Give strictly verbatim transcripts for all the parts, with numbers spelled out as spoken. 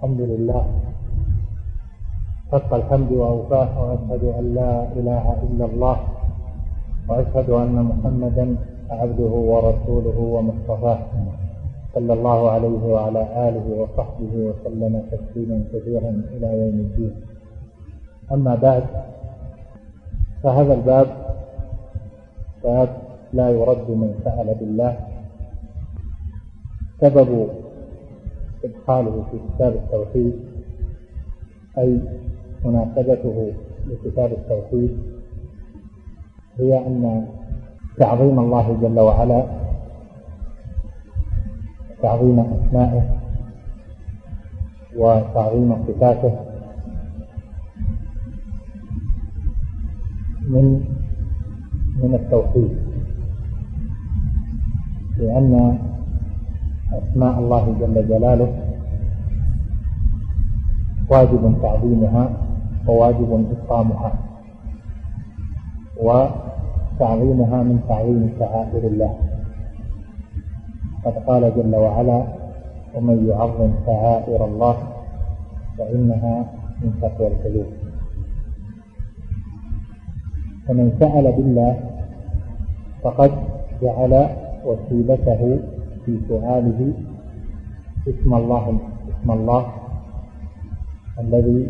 الحمد لله حق الحمد وأوفاه، وأشهد أن لا إله إلا الله، وأشهد أن محمدا عبده ورسوله ومصطفاه، صلى الله عليه وعلى آله وصحبه وسلم تسليما كثيرا إلى يوم الدين. أما بعد، فهذا الباب باب لا يرد من سأل بالله. سبب إدخاله في كتاب التوحيد أي مناسبته لكتاب التوحيد هي أن تعظيم الله جل وعلا، تعظيم أسمائه وتعظيم صفاته من من التوحيد، لأن أسماء الله جل جلاله واجب تعظيمها وواجب إكرامها، وتعظيمها من تعظيم شعائر الله. قد قال جل وعلا: ومن يعظم شعائر الله فإنها من تقوى القلوب. فمن سأل بالله فقد جعل وسيلته في سؤاله اسم الله اسم الله الذي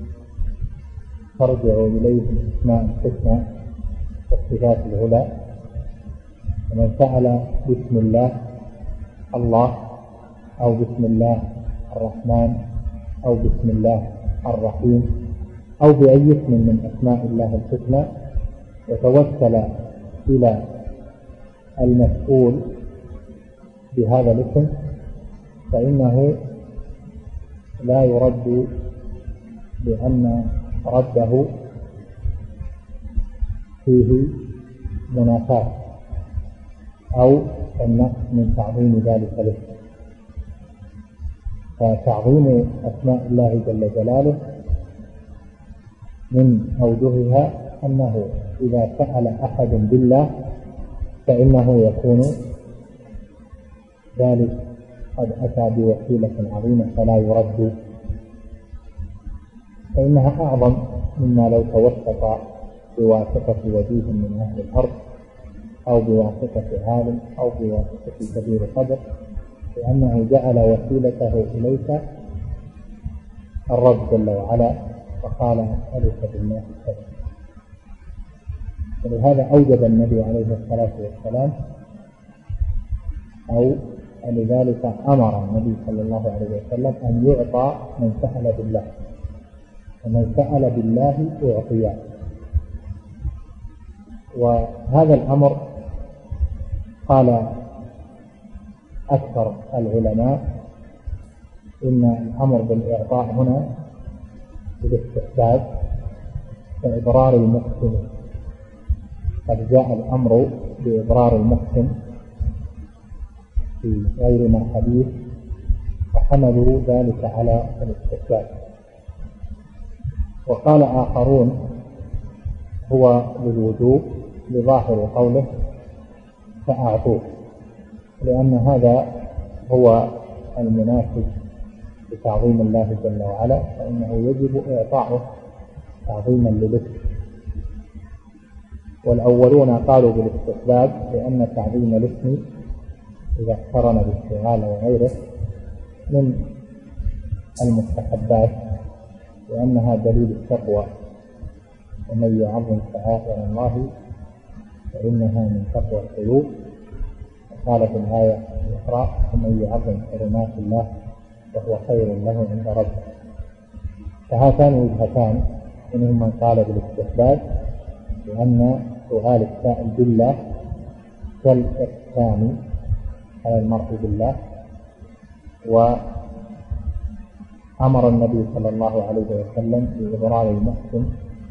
ترجع إليه الأسماء الحسنى والصفات العلى. ومن سأل بسم الله الله أو بسم الله الرحمن أو بسم الله الرحيم أو بأي اسم من أسماء الله الحسنى وتوسل إلى المسؤول بهذا الاسم، فإنه لا يرد لأن رده فيه منافاة أو النقص من تعظيم ذلك الاسم. فتعظيم أسماء الله جل جلاله من أوجهها أنه إذا سأل أحد بالله فإنه يكون ذلك قد أتى بوسيلة عظيمة فلا يرد، فإنها أعظم مما لو توسط بواسطة وجيه من أهل الأرض أو بواسطة عالم أو بواسطة كبير قدر، لأنه جعل وسيلته إليك الرب جل وعلا وقال: أسألك بالله الكريم. ولهذا أوجب النبي عليه الصلاة والسلام أو لذلك أمر النبي صلى الله عليه وسلم أن يعطى من سأل بالله، ومن سأل بالله أعطيه. وهذا الأمر قال أكثر العلماء إن الأمر بالإعطاء هنا بالاستحباب كإبرار المحسن، قد جاء الأمر بإبرار المحسن في غير ما حديث وحملوا ذلك على الاستحباب. وقال آخرون هو للوجوب بظاهر قوله فأعطوه، لأن هذا هو المناسب لتعظيم الله جل وعلا، فإنه يجب إعطاؤه تعظيما للاسم. والأولون قالوا بالاستحباب لأن تعظيم الاسم إذا اقترن بالسؤال وغيره من المستحبات، لأنها دليل التقوى. ومن يعظم شعائر الله فإنها من تقوى القلوب. وقال في الآية الأخرى: ومن يعظم حرمات الله وهو خير له عند ربه. فهاتان وجهتان، منهم من قال بالاستحباب لأن سؤال السائل بالله كالإحسان على المرء بالله، وأمر النبي صلى الله عليه وسلم بإبرار المحسن،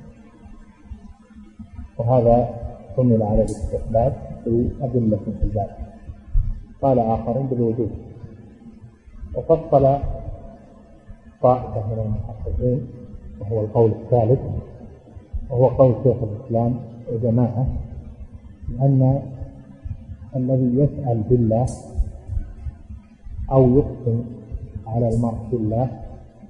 وهذا حمل على الاستحباب في أدلة في الباب. قال آخرون بالوجوب. وفصل طائفة من المحققين وهو القول الثالث، وهو قول شيخ الإسلام وجماعة، لأن الذي يسأل بالله أو يقسم على المرء بالله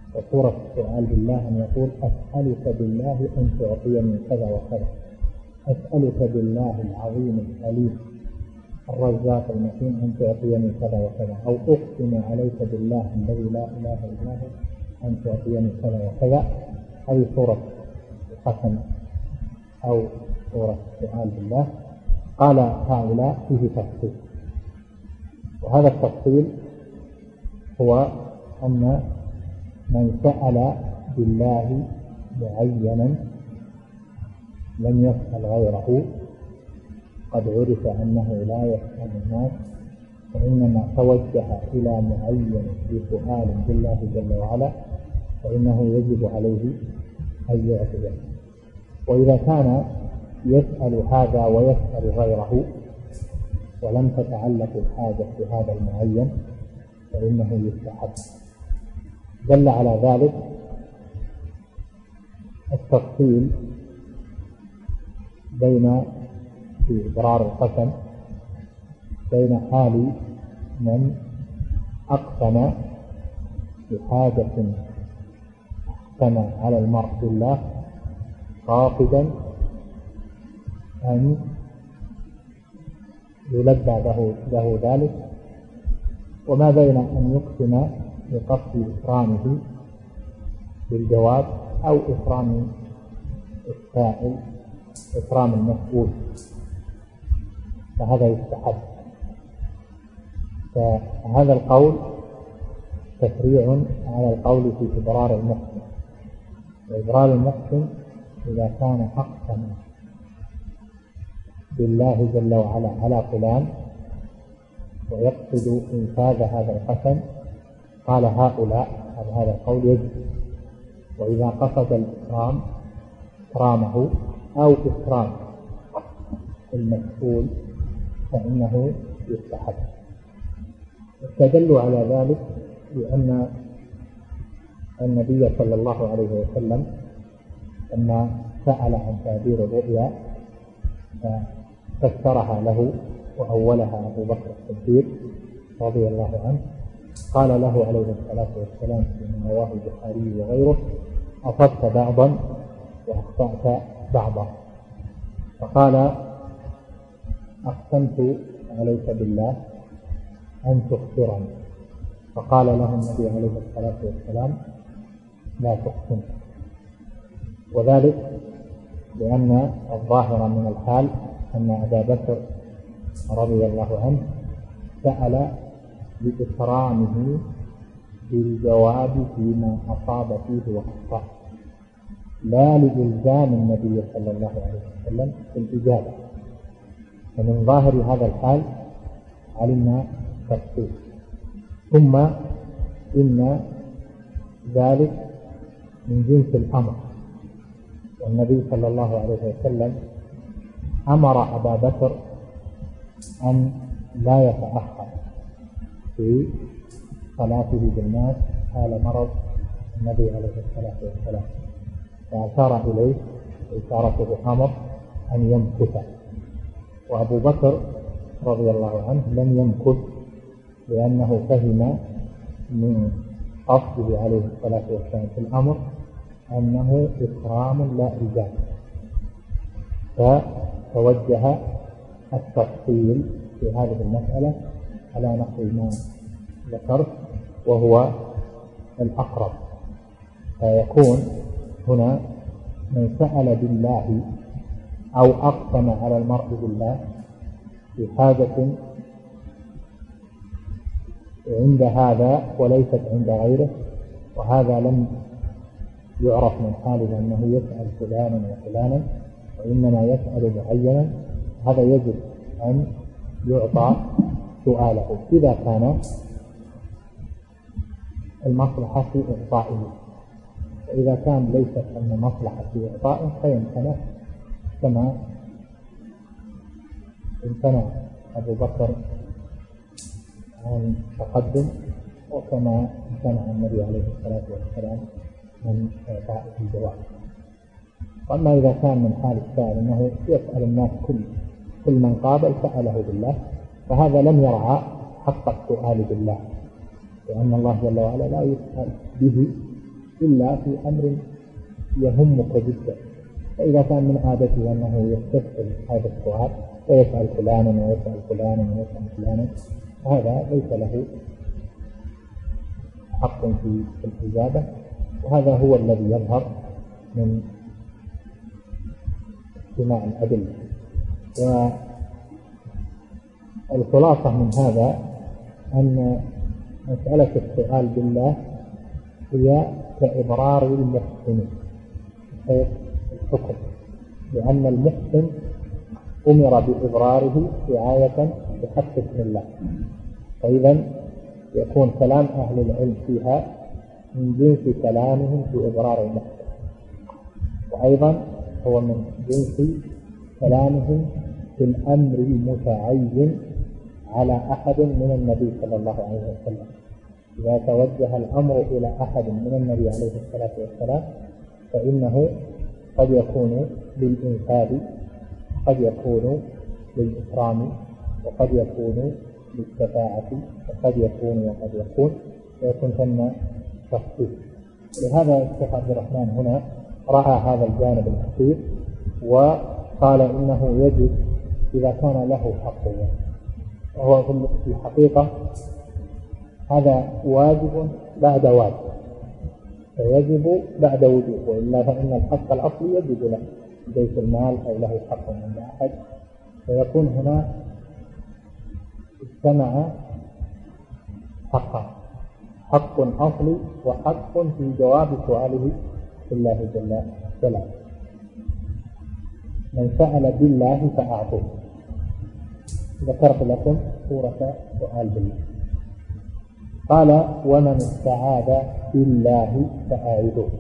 وصورة السؤال بالله أن يقول أسألك بالله أن تعطيني كذا وكذا، أسألك بالله العظيم الحليم الرزاق المتين أن تعطيني كذا وكذا، أو أقسم عليك بالله الذي لا إله إلا هو أن تعطيني كذا وكذا. هذه صورة القسم أو صورة السؤال بالله. قال هؤلاء فيه تفصيل، وهذا التفصيل هو أن من سأل بالله معينا لم يسأل غيره قد عرف أنه لا يسأل الناس، وإنما توجه إلى معين بسؤال بالله جل وعلا فإنه يجب عليه أن يعطيه. وإذا كان يسأل هذا ويسأل غيره ولم تتعلق الحاجة بهذا المعين فإنه يستحب. دل على ذلك التفصيل بين في إبرار القسم بين حال من أقسم بحاجة أقسم على المرء بالله قاصدا أن يلبى له, له ذلك، وما بين أن يقسم بقصد إكرامه بالجواب أو إكرام السائل إكرام المسؤول، فهذا يستحب. فهذا القول تفريع على القول في إبرار المحسن. وإبرار المحسن إذا كان أقسم بالله جل وعلا على فلان ويقصد إنفاذ هذا القسم قال هؤلاء هذا القول يجب. وإذا قصد الإكرام إكرامه أو إكرام المسؤول فإنه يستحب. استدلوا على ذلك لأن النبي صلى الله عليه وسلم لما سأل عن تعبير الرؤيا فسرها له وأولها أبو بكر الصديق رضي الله عنه، قال له عليه الصلاة والسلام فيما رواه البخاري وغيره أصبت بعضا وأخطأت بعضا. فقال أقسمت عليك بالله أن تخبرني، فقال له النبي عليه الصلاة والسلام لا تقسم. وذلك لأن الظاهر من الحال أن أبا بكر رضي الله عنه سأل بإكرامه بالجواب فيما أصاب فيه وأخطأ، لا لإلزام النبي صلى الله عليه وسلم في الإجابة. ومن ظاهر هذا الحال علمنا تفصيل. ثم إن ذلك من جنس الأمر، والنبي صلى الله عليه وسلم أمر أبا بكر أن لا يتأخر في صلاته بالناس حال مرض النبي عليه الصلاة والسلام، فأشار إليه إشارته أمر أن يمكث. وأبو بكر رضي الله عنه لم يمكث لأنه فهم من قصده عليه الصلاة والسلام في الأمر أنه إكرام لا إجابة، فتوجه التفصيل في هذه المسألة على نحو ما ذكرت وهو الأقرب. فيكون هنا من سأل بالله أو أقسم على المرء بالله في حاجة عند هذا وليست عند غيره، وهذا لم يعرف من حاله أنه يسأل فلانا وفلانا وإنما يسأل معينا، هذا يجب أن يعطى سؤاله إذا كان المصلحة في إعطائه. وإذا كان ليست أن مصلحة في إعطائه فيمتنع كما امتنع أبو بكر عن تقدم، وكما امتنع النبي عليه الصلاة والسلام من إعطائه الجواب. وأما إذا كان من حال السائل أنه يسأل الناس كل كل من قابل سأله بالله، فهذا لم يرعى حق السؤال بالله، لأن الله جل وعلا لا يسأل به إلا في أمر يهمك جدا. فإذا كان من عادته أنه يستسهل هذا السؤال ويسأل فلانا ويسأل فلانا ويسأل فلانا، هذا ليس له حق في الإجابة، وهذا هو الذي يظهر من اجتماع الأدلة. والخلاصة من هذا أن مسألة السؤال بالله هي كإبرار المحسن حيث الحكم، لأن المحسن أمر بإبراره رعاية بحق اسم الله، فإذا يكون كلام أهل العلم فيها من جنس كلامهم في إبرار المحسن، وأيضا هو من جنس كلامهم في الأمر المتعين على أحد من النبي صلى الله عليه وسلم. إذا توجه الأمر إلى أحد من النبي عليه الصلاة والسلام فإنه قد يكون للإنفاذ، قد يكون للإكرام، وقد يكون للشفاعة، وقد يكون وقد يكون ويكون ثم تخصيص. لهذا الشيخ عبد الرحمن هنا رأى هذا الجانب الأخير وقال إنه يجب إذا كان له حق، وهو في الحقيقة هذا واجب بعد واجب، فيجب بعد وجوب، وإلا فإن الحق الأصلي يجب له بيت المال أو له حق عند أحد، فيكون هنا اجتمع حقا، حق أصلي وحق في جواب سؤاله بالله جل وعلا. من سأل بالله فأعطوه. ذكرت لكم سورة سؤال بالله. قال ومن استعاذ بالله فأعيذوه.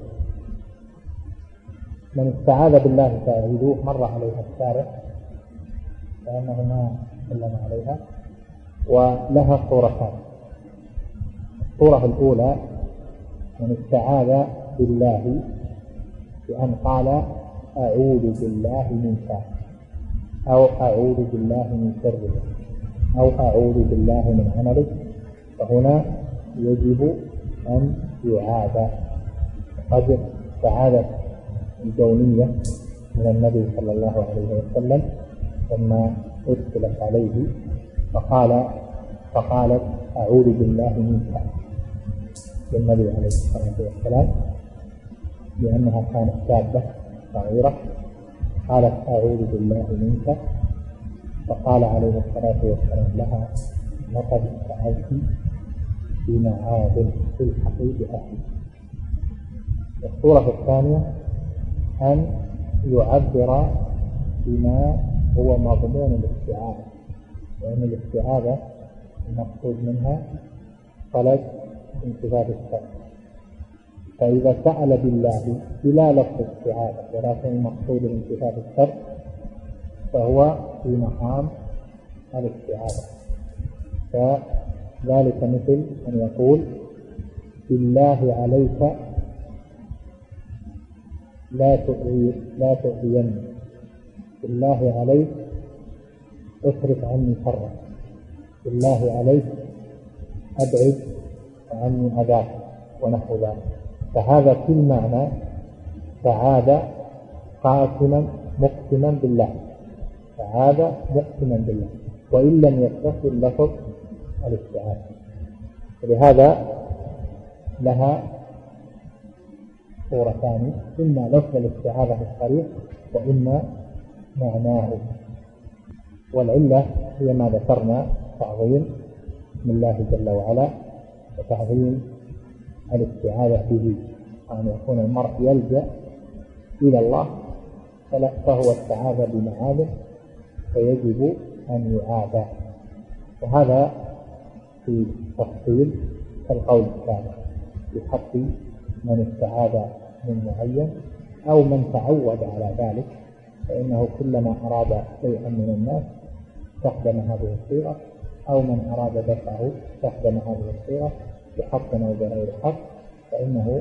من استعاذ بالله فأعيذوه مر عليها الشارع لأنه ما تكلم عليها، ولها صورتان. الصورة الأولى من استعاذ بالله بأن قال أعوذ بالله من شر، أو أعوذ بالله من شره، أو أعوذ بالله من عمله، فهنا يجب أن يعاد. قد استعاذت الجونية من النبي صلى الله عليه وسلم لما أرسلت عليه فقال فقالت أعوذ بالله منك للنبي عليه الصلاة والسلام، لأنها كانت شابة صغيرة، قالت أعوذ بالله منك، فقال عليه الصلاة والسلام لها لقد استعذت بمعاذ في الحقيقة. الصورة الثانية أن يعبر بما هو مضمون الاستعاذة، لأن الاستعاذة المقصود منها طلب انتفاذ الشر، فإذا سأل بالله بلا لفظ استعاذة ولكن المقصود انتفاذ الشر فهو في مقام الاستعاذة. فذلك مثل أن يقول بالله عليك لا تؤذي لا تؤذيني، بالله عليك اصرف عني شرك، بالله عليك أبعد عني أذاك، ونحو ذلك. فهذا في المعنى فعاد قاسما مقسما بالله، فعاد مقسما بالله وإن لم يتصل لفظ الاستعاذة. ولهذا لها صورتان، إما لفظ الاستعاذة الصريح وإما معناه. والعلة هي ما ذكرنا، تعظيم بسم الله جل وعلا وتعظيم الاستعاذة به، أن يكون المرء يلجأ إلى الله فهو استعاذ بمعاذ فيجب أن يعاد. وهذا في تفصيل القول الثالث بحق من استعاذ من معين أو من تعود على ذلك، فإنه كلما أراد شيئا من الناس استخدم هذه الصيغة، أو من أراد دفعه استخدم هذه الصيغة بحق أو بغير حق، فإنه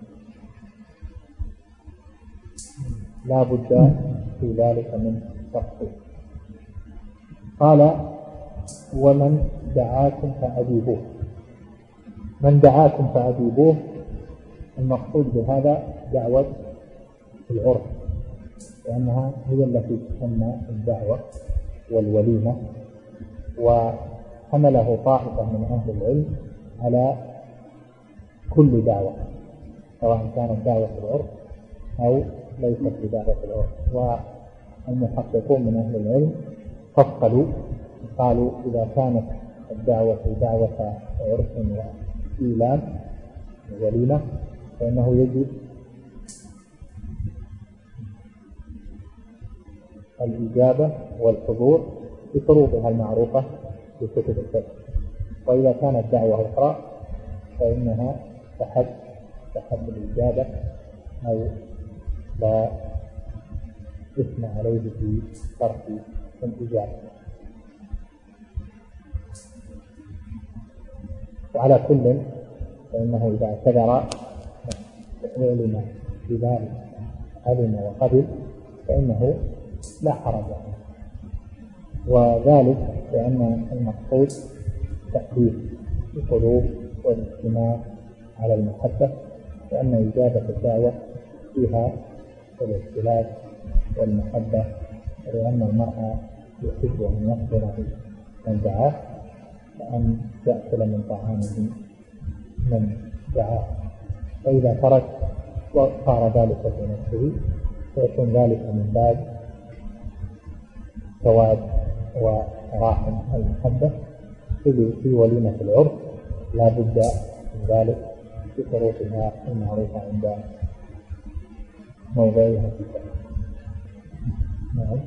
لا بد في ذلك من تفصيل. قال ومن دعاكم فأجيبوه. من دعاكم فأجيبوه المقصود بهذا دعوة العرف، لأنها هي التي تسمى الدعوة والوليمة. وحمله طائفة من أهل العلم على كل دعوة، سواء كانت دعوة العرف أو ليست بدعوة العرف. والمحققون من أهل العلم فصلوا، قالوا إذا كانت الدعوة دعوة عرف وإيلام ووليمة فإنه يجب الإجابة والحضور بشروطها المعروفة في كتب الفقه. وإذا كانت دعوة أخرى فإنها تحب تحب الإجابة أو لا إثم عليه في ترك الإجابة. وعلى كل فإنه إذا اعتذر علم بذلك علم وقبل فإنه لا حرج عليه، وذلك لأن المقصود تأليف القلوب والاجتماع على المحبة، لأن إجابة الدعوة فيها الاختلاف والمحبة، لأن المرأة يحب أن يحضر من دعاه وأن يأكل من طعامه من دعاه، فإذا ترك وصار ذلك في نفسه فيكون ذلك من باب ثواب وتراحم المحبة. في وليمة العرف لا بد من ذلك بشروطها المعروفة عند موضعها في الكلام. نعم.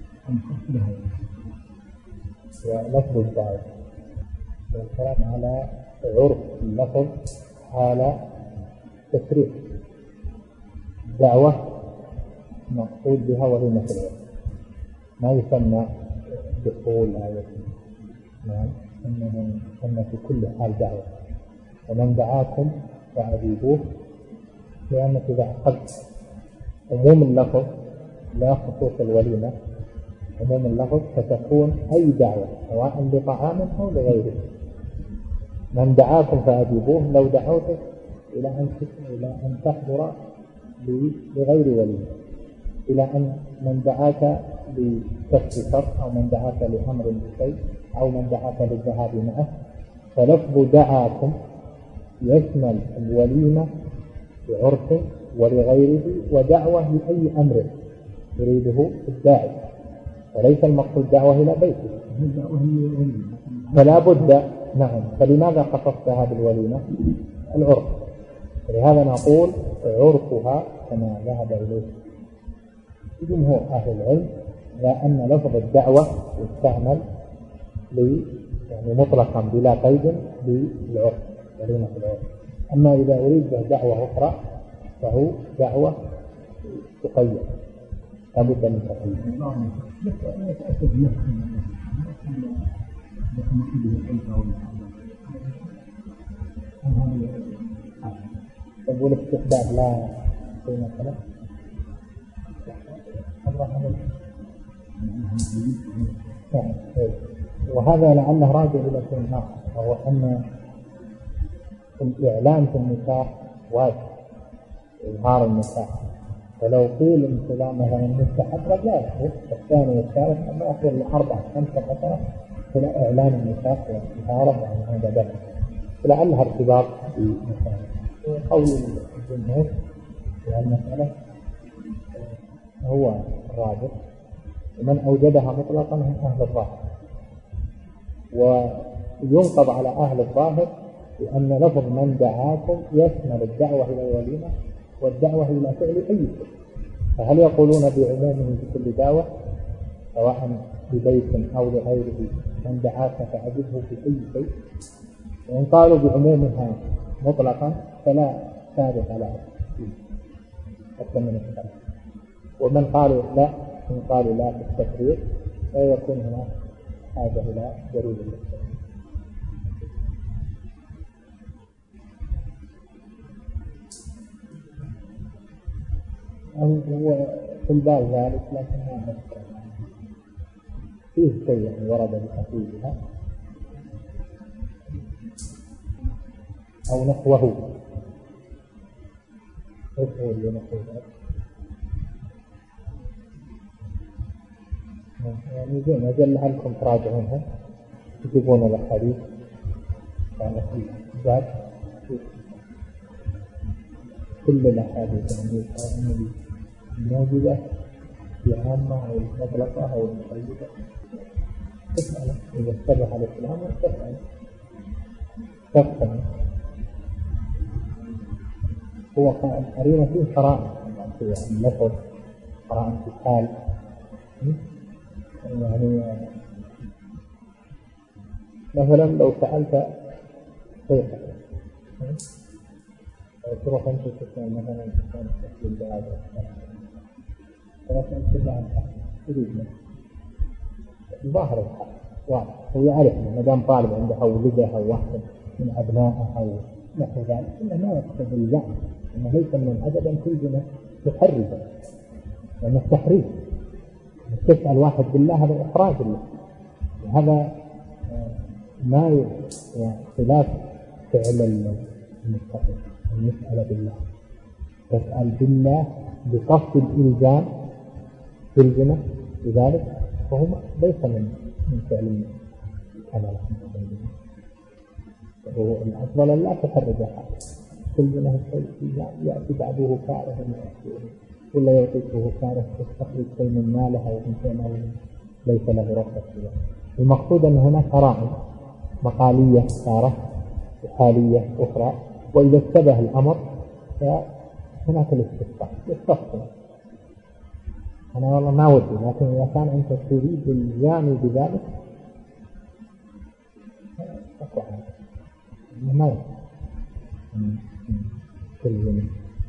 ولفظ الدعوة والكلام على عرف اللفظ حال تشريع الدعوة مقصود بها وليمة العرف، ما يسمى دخول أو نعم إنه يسمى في كل حال دعوة. ومن دعاكم فأجيبوه، لأنك إذا أخذت عموم اللفظ لا خصوص الوليمة، عموم اللفظ فتكون أي دعوة سواء لطعام أو لغيره. من دعاكم فأجيبوه لو دعوتك إلى أن إلى أن تحضر لغير وليمة، إلى أن من دعاك لكسب شر أو من دعاك لأمر بشيء أو من دعاك للذهاب معه، فلفظ دعاكم يشمل الوليمة بعرف ولغيره ودعوة لأي أمر يريده الداعي، وليس المقصود دعوة إلى بيته. فلا بد. نعم. فلماذا خصصتها بالوليمة؟ العرف. لهذا نقول عرفها كما ذهب إليه جمهور أهل العلم لأن لفظ الدعوة يستعمل لي يعني مطلقا بلا قيد بالعرف وليمة العرف. أما إذا أريد به دعوة أخرى فهو دعوة تقيد، لا بد من تقييد. تقول استحباب لا قيمة له. وهذا لعله راجع إلى شيء آخر، وهو أن الإعلان في النكاح واجب، إظهار النكاح. فلو قيل انتظام مثلا المستحب رجاله الثاني والثالث أما أخير الأربعة خمسة عشرة فلا إعلان النكاح وإظهاره عن هذا بلد، فلعلها ارتباط بمثال قول الجمهور في المسألة هو الراجح، ومن أوجدها مطلقا هم أهل الظاهر. وينقض على أهل الظاهر لأن لفظ من دعاكم يشمل الدعوة إلى الوليمة والدعوة إلى فعل أي شيء، فهل يقولون بعمومه في كل دعوة سواء ببيت أو لغيره من دعاك فأجبه في أي شيء؟ وإن قالوا بعمومها مطلقا فلا ثابت على أكثر من الثلاث. ومن قالوا لا إن قالوا لا في التفريق لا يكون هناك حاجة إلى دليل الاختلاف. هو في الباب ذلك لكن ما نذكر فيه شيء يعني ورد بتحديدها أو نحوه ايش هو اللي نقول يعني زين أجل لعلكم تراجعونها تجيبون الأحاديث يعني في الباب كل الأحاديث النبي الموجودة في عامة أو المطلقة أو المقيدة تسأل إذا اشتبه على الإسلام تسأل تسأل هو قرينة فيه قرائن في اللفظ قرائن في الحال يعني مثلا لو سألت شيخا تروح أنت تسأل مثلا كان تسأل الجواب ولكن تسأل عن الحق تريد منه ظاهر الحق واضح هو يعرف ما دام طالب عنده أو ولده أو واحد من أبنائه أو نحو ذلك إنه ما يقصد الزعم إنه ليس من الأدب أن تلزمه تحرزه لأنه التحريز تسأل واحد بالله هذا إحراج له وهذا ما خلاف فعل المتقي المسألة بالله تسأل بالله بقصد الإلزام تلزمه لذلك فهو ليس من من فعل العمل وهو الأفضل لا تحرج أحد تلزمه الشيء يأتي بعده كاره ولا يعطيته كاره تستخرج شيء من ماله أو من شيء ليس له رغبة فيه. المقصود أن هناك قرائن مقالية صارت وحالية أخرى وإذا اشتبه الأمر فهناك الاستفسار يستفسر أنا والله ما ودي لكن إذا كان أنت تريد الجامع بذلك أقوى ما يمكن كل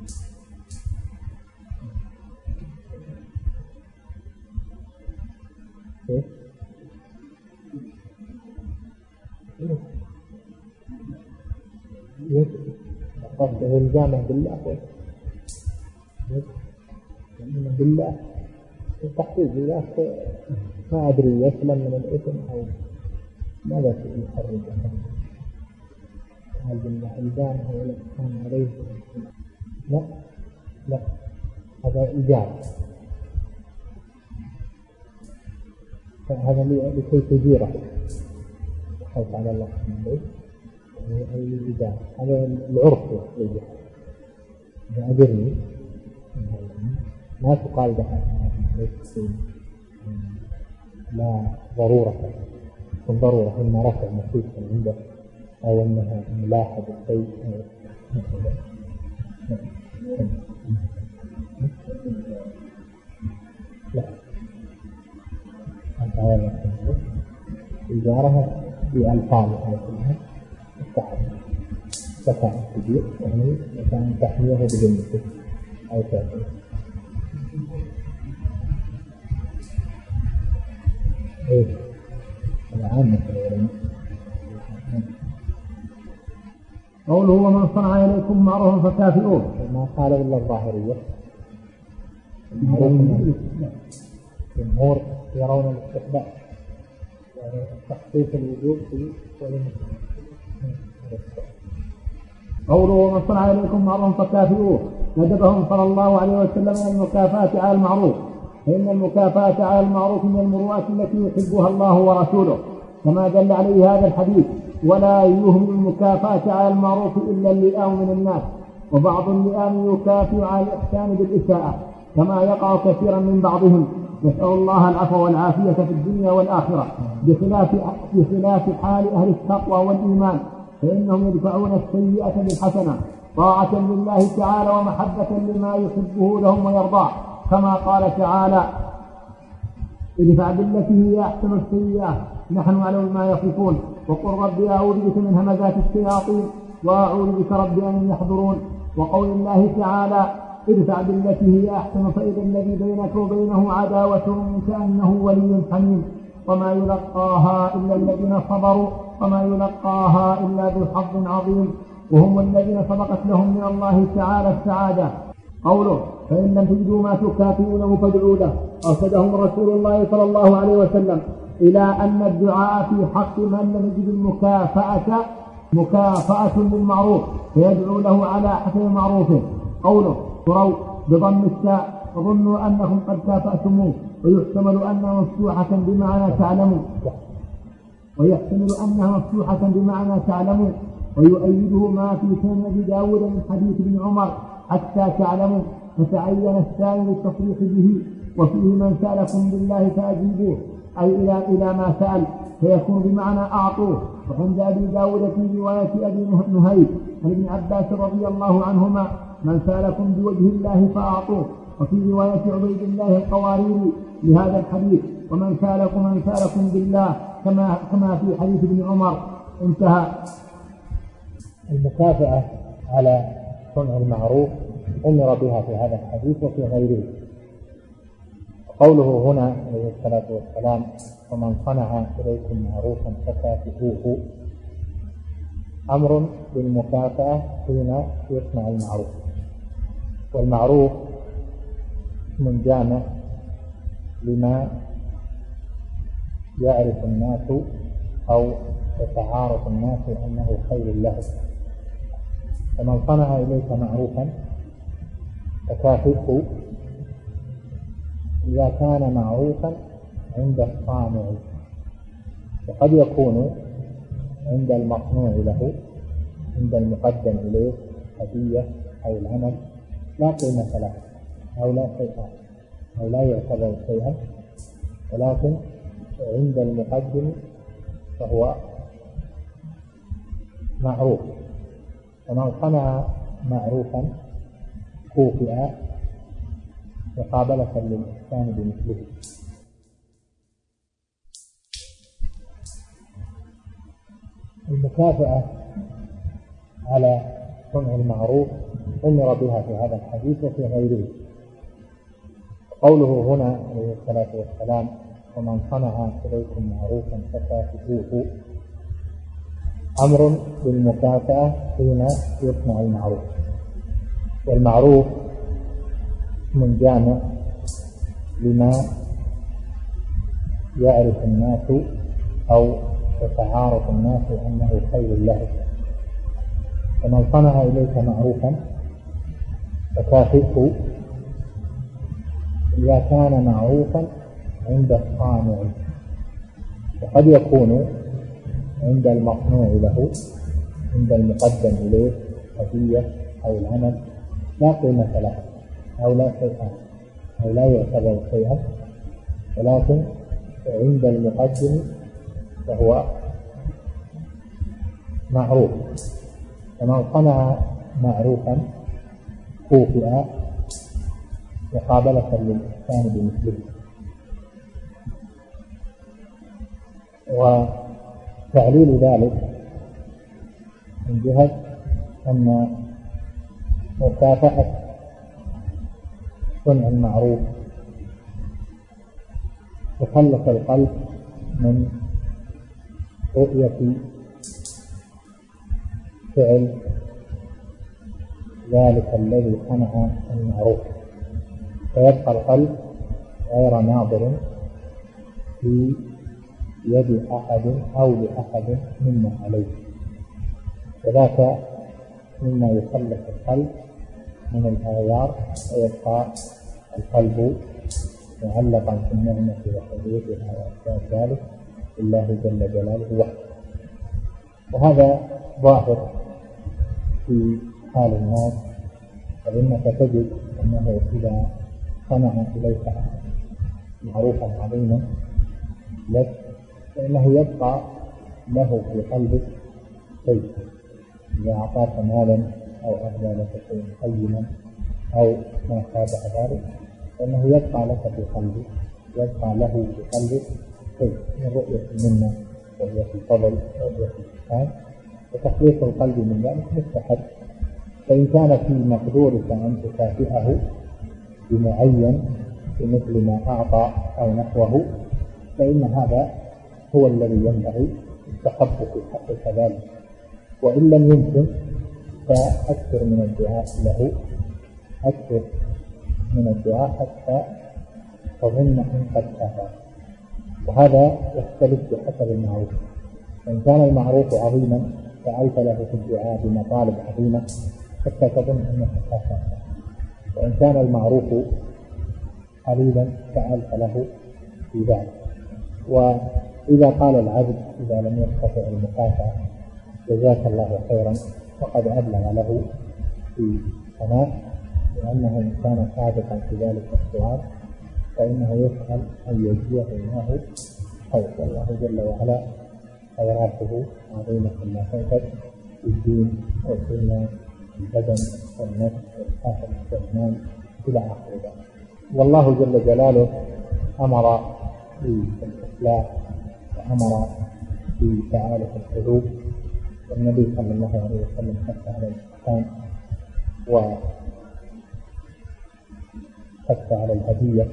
إيه؟ قصده الجامع بالله بالله التحقيق ذاك ما أدري يسلم من الإثم أو ماذا يحرج هل بالله الجامع هو الإحسان عليه لا لا هذا إيجاب هذا لكي تجيره خوف على الله سبحانه وتعالى هذا العرف يجب أجرني ما تقال بها لا ضرورة من ضرورة إما رفع مخيف عنده أو أنها ملاحظة شيء لا إجارها بألفاظها كلها التحريم مكان كبير يعني مكان تحميه بجنته أو تأثير إيه العام مثلا قوله ومن صنع إليكم معروفا فكافئوه ما قال إلا الظاهرية الجمهور يرون الاستحباب يعني تخصيص الوجوب في قوله ومن صنع إليكم معروفا فكافئوه ندبهم صلى الله عليه وسلم من المكافأة على المعروف فإن المكافأة على المعروف من المروءات التي يحبها الله ورسوله كما دل عليه هذا الحديث ولا يهم المكافأة على المعروف إلا اللئام من الناس وبعض اللئام يكافئ على الإحسان بالإساءة كما يقع كثيرا من بعضهم نسأل الله العفو والعافية في الدنيا والآخرة بخلاف, بخلاف حال أهل التقوى والإيمان فإنهم يدفعون السيئة بالحسنة طاعة لله تعالى ومحبة لما يحبه لهم ويرضاه كما قال تعالى ادفع بالتي هي أحسن السيئة نحن على ما يصفون وقل ربي أعوذ بك من همزات الشياطين وأعوذ بك ربي أن يحضرون وقول الله تعالى ادفع بالتي هي أحسن فإذا الذي بينك وبينه عداوة كأنه ولي حميم وما يلقاها إلا الذين صبروا وما يلقاها إلا ذو حظ عظيم وهم الذين سبقت لهم من الله تعالى السعادة. قوله فإن لم تجدوا ما تكافئونه فادعوا له أرشدهم رسول الله صلى الله عليه وسلم إلى أن الدعاء في حق من لم يجد المكافأة مكافأة للمعروف فيدعو له على حسب معروفه. قوله تروا بضم التاء فظنوا أنكم قد كافأتموه، ويحتمل أنها مفتوحة بمعنى تعلموا ويحتمل أنها مفتوحة بمعنى تعلموا ويؤيده ما في سنن أبي داود من حديث ابن عمر حتى تعلموا، فتعين الثاني للتصريح به. وفيه من سألكم بالله فأجيبوه، أي إلى إلى ما سأل، فيكون بمعنى أعطوه. وعند أبي داود في رواية أبي نهيب عن ابن عباس رضي الله عنهما من سألكم بوجه الله فأعطوه. وفي رواية عبيد الله القواريري لهذا الحديث ومن سألكم من سألكم بالله كما كما في حديث ابن عمر. انتهى. المكافأة على صنع المعروف أمر بها في هذا الحديث وفي غيره. قوله هنا عليه الصلاة والسلام ومن صنع إليكم معروفا فكافئوه، أمر بالمكافأة حين يصنع المعروف. والمعروف اسم جامع لما يعرف الناس أو يتعارف الناس أنه خير له. فمن صنع إليك معروفا فكافئه إذا كان معروفا عند الصانع، وقد يكون عند المصنوع له، عند المقدم إليه هدية أو العمل لا قيمة له أو لا شيء أو لا يعتبر شيئا، ولكن عند المقدم فهو معروف. ومن صنع معروفا كوفئ مقابلة للإحسان بمثله. المكافأة على صنع المعروف أمر بها في هذا الحديث وفي غيره. قوله هنا عليه الصلاة والسلام ومن صنع إليكم معروفا فكافئوه، أمر بالمكافأة حين يصنع المعروف. والمعروف اسم جامع لما يعرف الناس أو يتعارف الناس أنه خير له. فمن صنع إليك معروفا فكافئه إذا كان معروفا عند الصانع، وقد يكون عند المصنوع له، عند المقدم إليه هدية أو العمل لا قيمة له أو لا شيء أو لا يعتبر شيئا، ولكن عند المقدم فهو معروف. ومن صنع معروفا كوفئ مقابلة للإحسان بمثله. وتعليل ذلك من جهة أن مكافأة صنع المعروف تخلص القلب من رؤية فعل ذلك الذي صنع المعروف، فيبقى القلب غير ناظر في يد أحد أو لأحد مما عليه، وذاك مما يخلص القلب من الآيار، ويبقى القلب معلقا في النعمة وحدودها وأسباب ذلك لله جل جلاله وحده. وهذا ظاهر في حال الناس، فإنك تجد أنه إذا صنع إليك معروفا عظيما لك فإنه يبقى له في قلبك شيء. إذا أعطاك مالا أو أهدى لك شيء قيما أو ما شابه ذلك فإنه يبقى لك في قلبك، يبقى له في قلبك شيء من رؤية المنة ورؤية الفضل ورؤية الإحسان، وتخليص القلب من ذلك مستحب. فإن كان في مقدورك أن تكافئه بمعين بمثل ما أعطى أو نحوه فإن هذا هو الذي ينبغي التحب في حقك ذلك. وإن لم يمكن فأكثر من الدعاء له، أكثر من الدعاء حتى تظن أن قد كافأ. وهذا يختلف بحسب المعروف. إن كان المعروف عظيما فعلت له في الدعاء بمطالب عظيمة حتى تظن أنك كافأت، وإن كان المعروف قليلا فألف له في ذلك. وإذا قال العبد إذا لم يستطع المكافأة جزاك الله خيرا فقد أبلغ له في ثناء، لأنه إن كان صادقا في ذلك السؤال فإنه يسأل أن يجزيه الله خير، والله جل وعلا خيراته عظيمة لا تنفد في الدين والدنيا البدن والنفس والآخر والمال إلى آخر ذلك. والله جل جلاله أمر بالإصلاح وأمر بتآلف القلوب، والنبي صلى الله عليه وسلم حث على الإحسان وحث على الهدية،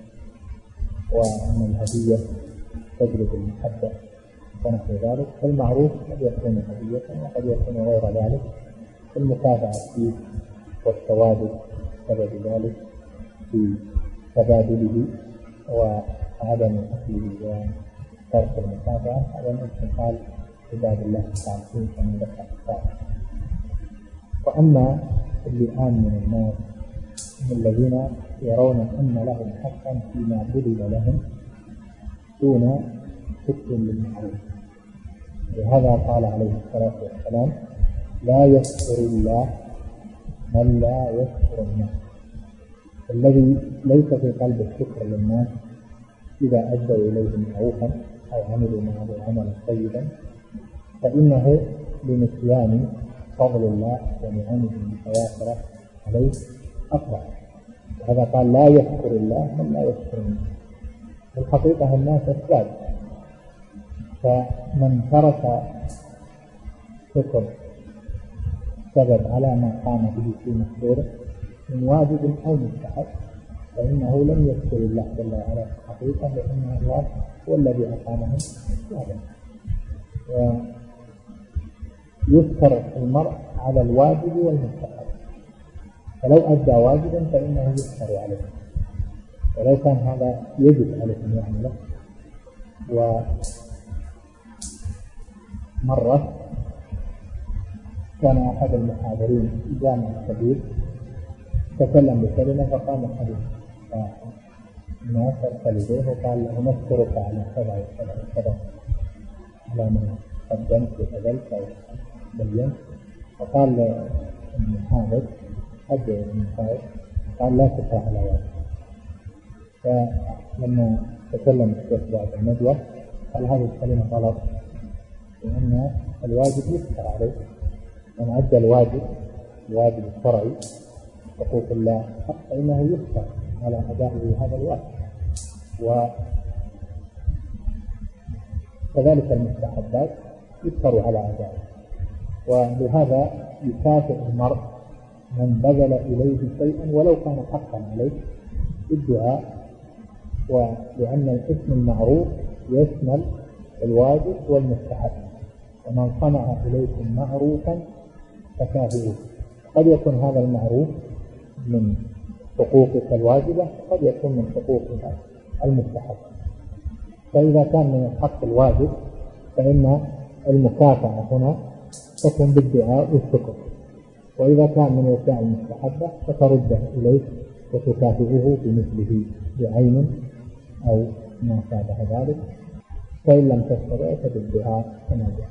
وأن الهدية تجلب المحبة ونحو ذلك. فالمعروف قد يكون هدية وقد يكون غير ذلك، المكافأة فيه والتواجد سبب ذلك في تبادله وعدم أكله وترك المكافأة. هذا ممكن قال عباد الله الصالحين كما ذكر الصالح. وأما اللئام من الناس هم الذين يرون أن لهم حقا فيما بذل لهم دون شكر للمعروف، لهذا قال عليه الصلاة والسلام لا يشكر الله من لا يشكر الناس. الذي ليس في قلب الشكر للناس إذا أدوا إليه معروفا أو عملوا معه عملا طيبا فإنه لنسيان فضل الله ونعمه المتوافرة عليه أكبر. هذا قال لا يشكر الله من لا يشكر الناس. في الحقيقة الناس أسباب، فمن ترك شكر سبب على ما قام به في مقدوره من واجب أو مستحب فإنه لم يشكر الله جل وعلا في الحقيقة، لأن الله هو الذي أقامه واجبا. ويذكر المرء على الواجب والمستحب، فلو أدى واجبا فإنه يشكر عليه، ولو كان هذا يجب عليه أن يعمله. ومرة كان أحد المحاضرين في جامع كبير تكلم بكلمة فقام حديث الناس أرسل إليه وقال له نشكرك على كذا وكذا وكذا على ما قدمت وبذلت وبينت. فقال المحاضر حد المحاضر قال لا شكر على واجب. فلما تكلم الشيخ بعد الندوة قال هذه الكلمة غلط، لأن الواجب يشكر عليه، من أدى الواجب الواجب الشرعي حقوق الله فإنه يشكر على أدائه هذا الواجب. وكذلك المستحبات يشكر على أدائه. ولهذا يكافئ المرء من بذل إليه شيئا ولو كان حقا عليه بالدعاء، ولأن الاسم المعروف يشمل الواجب والمستحب. ومن صنع إليكم معروفا فكافئوه. قد يكون هذا المعروف من حقوقك الواجبة، قد يكون من حقوقك المستحب. فإذا كان من الحق الواجب فإن المكافأة هنا تكون بالدعاء والشكر، وإذا كان من الأشياء المستحبة فترده إليه وتكافئه بمثله بعين أو ما شابه ذلك، فإن لم تستطع فبالدعاء كما جاء.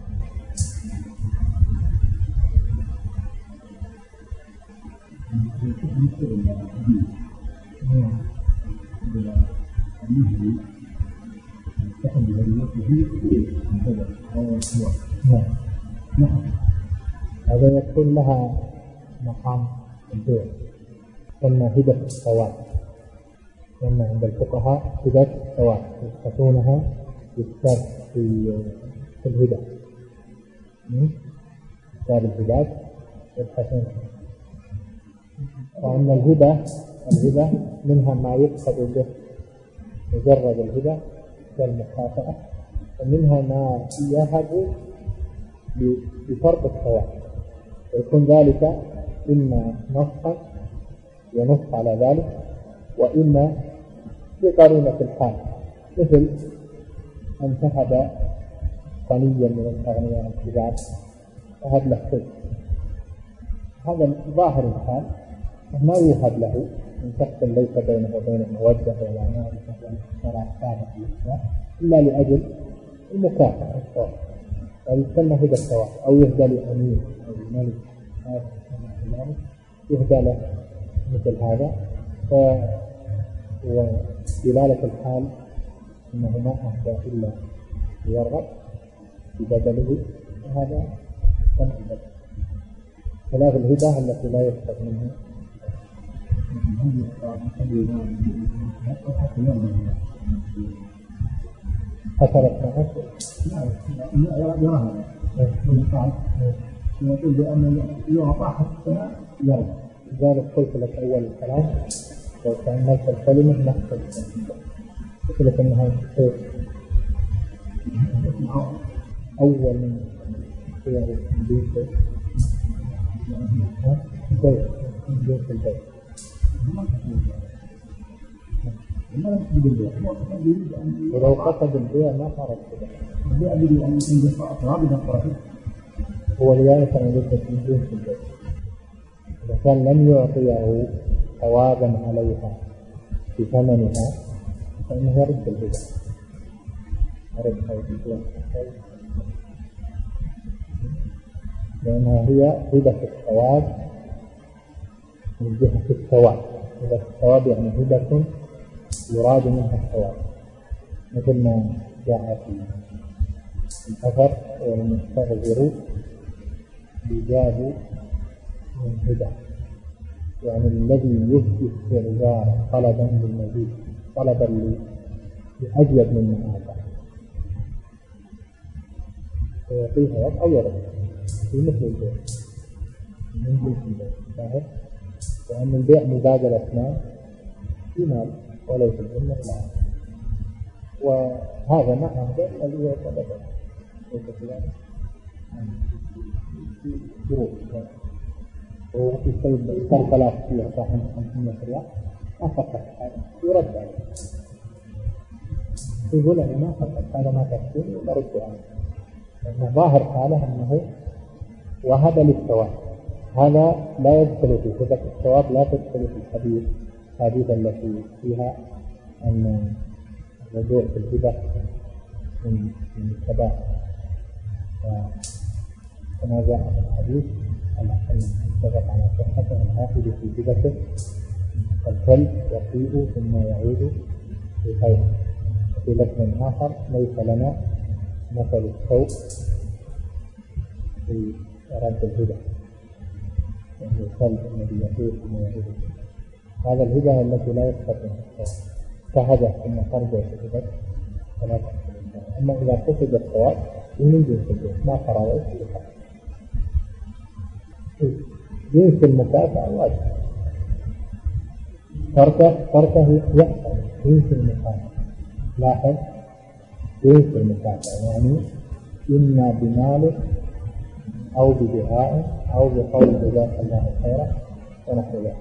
نعم، هذا يكون لها مقام البيع، ثم هبة الثواب، لأن عند الفقهاء هبة الثواب يثبتونها يكتب في في الهبة، كتاب الهبات يبحثون. وأن الهبة الهبة منها ما يقصد به مجرد الهبة كالمكافأة، ومنها ما يهب بفرق الثواب، ويكون ذلك إما نصا ينص على ذلك، وإما بقرينة الحال، مثل أن تهب غنيا من الأغنياء الكبار وهب له شيء، هذا ظاهر الحال ما يوهب له من شخص ليس بينه وبينه مودة ولا معرفة إلا لأجل المكافأة الصواب، ويسمى هدى الثواب، أو يهدى لأمير أو الملك يهدى له مثل هذا. ودلالة الحال أنه ما أهدى إلا ليرغب ببدله، وهذا سمع البدل، خلاف الهدى التي لا يستطيع منها حصلت معه. يراها يقول بأن يعطى حتى يرضى. لذلك قلت لك أول الكلام لو تأملت الكلمة نحصل قلت لك أنها أول من صيغ البيت بيت بيت البيت ولو قصد البيع ما صارت كذا. البيع بدي أن يكون رابطا طرفين. هو لذلك أنا قلت في البيت البيت إذا كان لم يعطيه ثوابا عليها بثمنها فإنه يرد الهدى، يرد الهدى لأنها هي هدى الثواب من جهة الثواب. هدى الثواب يعني هدى يراد منها الثواب، مثل ما جاء في الأثر والمستغفر يجاب من هدى، يعني الذي يثبت استغفار طلبا للمزيد، طلبا لأجود من هذا فيعطيها أو يرد في مثل البيع من جنس البيع ظاهر، وأن البيع مبادلة مال في مال وليس الجنة الآن، وهذا ما أهدى الذي يعطى بدل ليس كذلك ظروف وفي سيد صار ثلاث في أعطاهم خمسمائة ريال ما فقط هذا يرد عليه، يقول أنا ما فقط هذا ما تكفيني ورد عليه، لأن ظاهر حاله أنه وهذا للثواب، هذا لا يدخل في هدى الثواب، لا تدخل في الحديث الحديث التي فيها أن الرجوع في الهدى من الكبائر، كما جاء في الحديث اتفق على صحته الحافظ في هدته الكلب يقيء ثم يعود في خير. في لفظ آخر ليس لنا مثل السوء في رد الهدى، يعني الكلب الذي يقيء ثم يعود، هذا الهدى التي لا يستطيع السوء كهدى ثم ترجع في هدى فلا تحصل. أما إذا قصد الثواب من جنس الجنس ما قرأت في الحق جنس المكافأة واجب تركه تركه يحصل جنس المكافأة. لاحظ جنس المكافأة يعني إما بمال أو بدعاء أو بقول جزاك الله خيرا ونحو ذلك.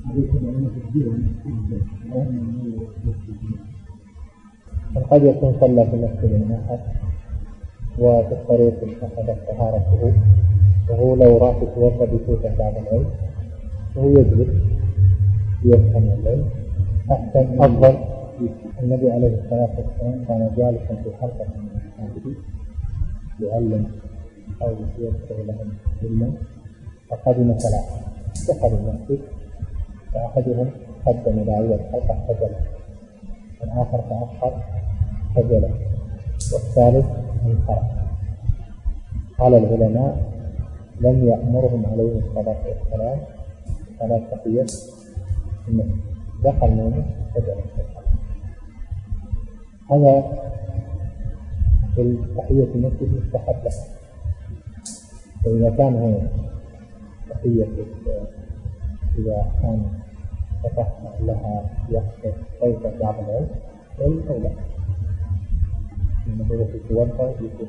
قد يكون صلى في مسجد آخر وفي الطريق انتقدت طهارته وهو لو راح يتوضا بسوطه بعد العلم وهو يجلس يفهم العلم احسن افضل. النبي عليه الصلاه والسلام كان جالسا في حلقه من اصحابه يعلم او يذكر لهم علما فقدم ثلاثه دخل المسجد فاحدهم قدم الى اول الحلقه فجلس، والاخر تاخر فجلس، والثالث انصرف. قال العلماء لم يأمرهم عليه الصلاة والسلام فلا تحية المسجد، دخل منه فجلس. هذا في تحية المسجد مستحب له، فإذا كان هو تحية إذا كان فتح لها يحصل صوت بعض العلم أو لا، إنه هو في توضأ يكون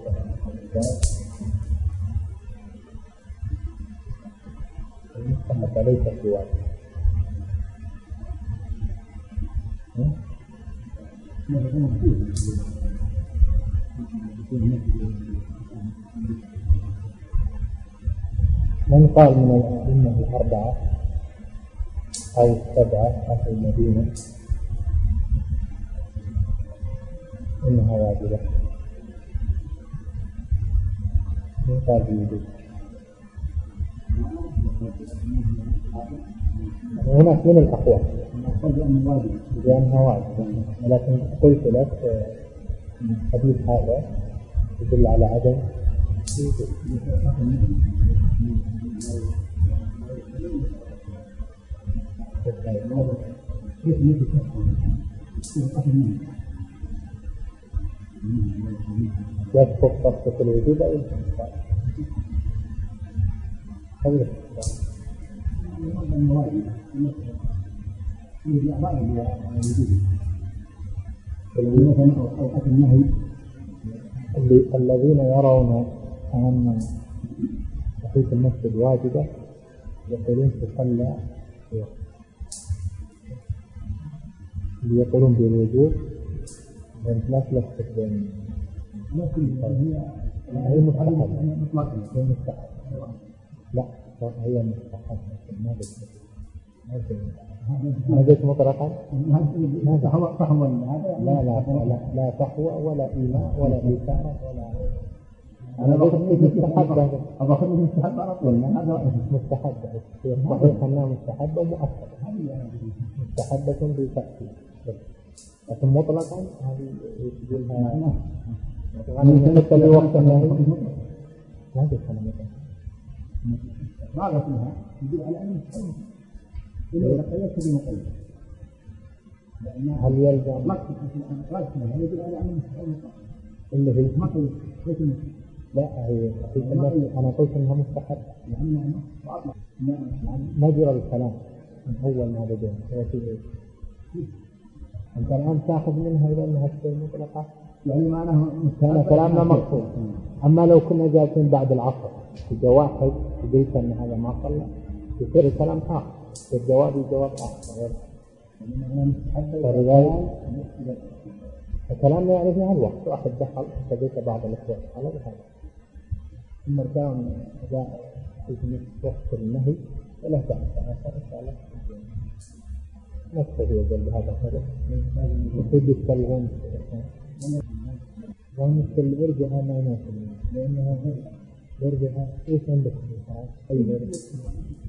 المستحب ليس في واجب. من قال من الأئمة الأربعة أو السبعة أهل المدينة إنها واجبة. من قال بوجوب؟ هناك من الأقوال بأنها واجبة، لكن قلت لك حديث هذا يدل على عدم يسقط صفة الوجوب أو الانتقال. هذا الذين يرون أن تحية المسجد واجبة يقولون تصلى، اللي يقولون بالوجوب لا تلفت بين هي مستحب هي مستحب لا هي مستحب ما بس ما بس مطلقا ما صحوة صحوة لا لا لا لا صحوة ولا إيماء ولا إيثار ولا أنا بقول مستحب أبغى مستحب على طول هذا مستحب هي صحيح أنها مستحبة ومؤكدة مستحبة بتأكيد لكن مطلقا هذه يقولها يعني حتى بوقت النهي ما هذا الكلام ما قصدها يقول على أنه مستحب إلا قياس بمقيد هل يلزم ما هل يقول على أنه مستحب اللي هي مقيد لا هي أنا قلت إنها مستحب يعني ما جرى الكلام من أول ما بدأ هو في أنت الآن تأخذ منها إلى أنها تكون مطلقة يعني معناه كان كلامنا مقصود. أما لو كنا جالسين بعد العصر في واحد قلت أن هذا ما صلى يصير الكلام آخر الجواب الجواب آخر فكلامنا يعني في هالوقت واحد دخل فبيت بعض الأخوات على هذا ثم كان جاء في وقت النهي ولا تعرف آخر إن شاء الله نكتفي بهذا الهدف نفيد التلغون ونسك الورجها ما ناكل لأنها ورجها إيش عندك أي ورجها